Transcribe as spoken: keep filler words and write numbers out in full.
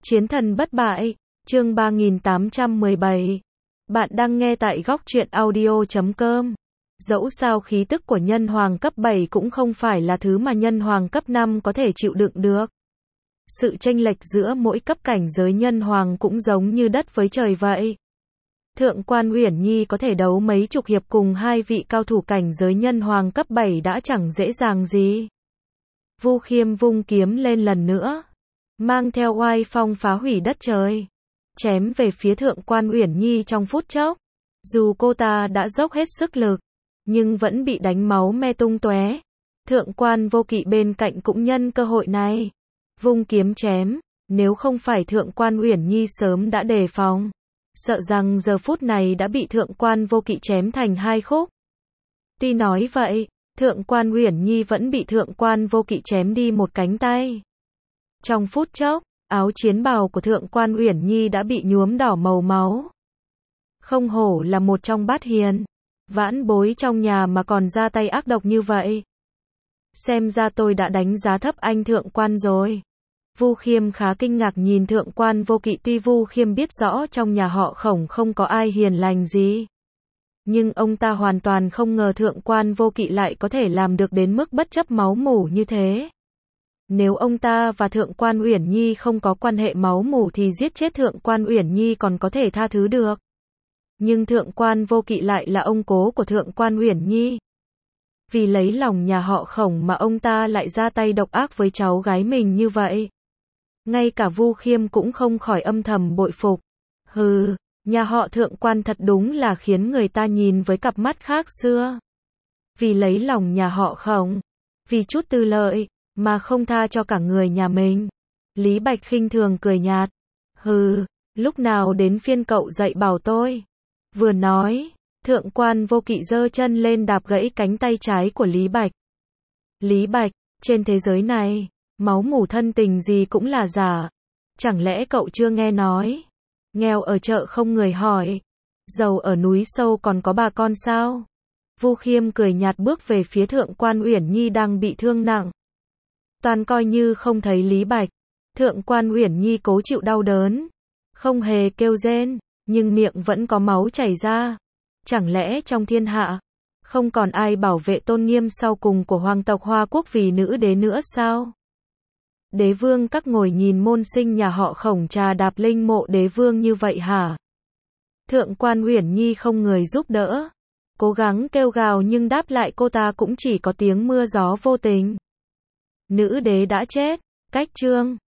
Chiến thần bất bại, chương ba nghìn tám trăm mười bảy. Bạn đang nghe tại góc truyện audio chấm com. Dẫu sao khí tức của nhân hoàng cấp bảy cũng không phải là thứ mà nhân hoàng cấp năm có thể chịu đựng được. Sự chênh lệch giữa mỗi cấp cảnh giới nhân hoàng cũng giống như đất với trời vậy. Thượng quan Uyển Nhi có thể đấu mấy chục hiệp cùng hai vị cao thủ cảnh giới nhân hoàng cấp bảy đã chẳng dễ dàng gì. Vu Khiêm vung kiếm lên lần nữa, mang theo oai phong phá hủy đất trời, chém về phía thượng quan Uyển Nhi trong phút chốc. Dù cô ta đã dốc hết sức lực, nhưng vẫn bị đánh máu me tung tóe. Thượng quan Vô Kỵ bên cạnh cũng nhân cơ hội này, vung kiếm chém. Nếu không phải thượng quan Uyển Nhi sớm đã đề phòng, sợ rằng giờ phút này đã bị thượng quan Vô Kỵ chém thành hai khúc. Tuy nói vậy, thượng quan Uyển Nhi vẫn bị thượng quan Vô Kỵ chém đi một cánh tay. Trong phút chốc, áo chiến bào của thượng quan Uyển Nhi đã bị nhuốm đỏ màu máu. Không hổ là một trong bát hiền, vãn bối trong nhà mà còn ra tay ác độc như vậy. Xem ra tôi đã đánh giá thấp anh thượng quan rồi. Vu Khiêm khá kinh ngạc nhìn thượng quan Vô Kỵ, tuy Vu Khiêm biết rõ trong nhà họ Khổng không có ai hiền lành gì, nhưng ông ta hoàn toàn không ngờ thượng quan Vô Kỵ lại có thể làm được đến mức bất chấp máu mủ như thế. Nếu ông ta và thượng quan Uyển Nhi không có quan hệ máu mủ thì giết chết thượng quan Uyển Nhi còn có thể tha thứ được. Nhưng thượng quan Vô Kỵ lại là ông cố của thượng quan Uyển Nhi. Vì lấy lòng nhà họ Khổng mà ông ta lại ra tay độc ác với cháu gái mình như vậy. Ngay cả Vu Khiêm cũng không khỏi âm thầm bội phục. Hừ, nhà họ thượng quan thật đúng là khiến người ta nhìn với cặp mắt khác xưa. Vì lấy lòng nhà họ Khổng, vì chút tư lợi, mà không tha cho cả người nhà mình. Lý Bạch khinh thường cười nhạt. Hừ, lúc nào đến phiên cậu dạy bảo tôi. Vừa nói, thượng quan Vô Kỵ giơ chân lên đạp gãy cánh tay trái của Lý Bạch. Lý Bạch, trên thế giới này, máu mủ thân tình gì cũng là giả. Chẳng lẽ cậu chưa nghe nói, nghèo ở chợ không người hỏi, giàu ở núi sâu còn có bà con sao? Vu Khiêm cười nhạt bước về phía thượng quan Uyển Nhi đang bị thương nặng. Toàn coi như không thấy Lý Bạch. Thượng quan Uyển Nhi cố chịu đau đớn, không hề kêu rên, nhưng miệng vẫn có máu chảy ra. Chẳng lẽ trong thiên hạ không còn ai bảo vệ tôn nghiêm sau cùng của hoàng tộc Hoa Quốc vì nữ đế nữa sao? Đế vương các ngồi nhìn môn sinh nhà họ Khổng trà đạp linh mộ đế vương như vậy hả? Thượng quan Uyển Nhi không người giúp đỡ, cố gắng kêu gào nhưng đáp lại cô ta cũng chỉ có tiếng mưa gió vô tình. Nữ đế đã chết. Cách chương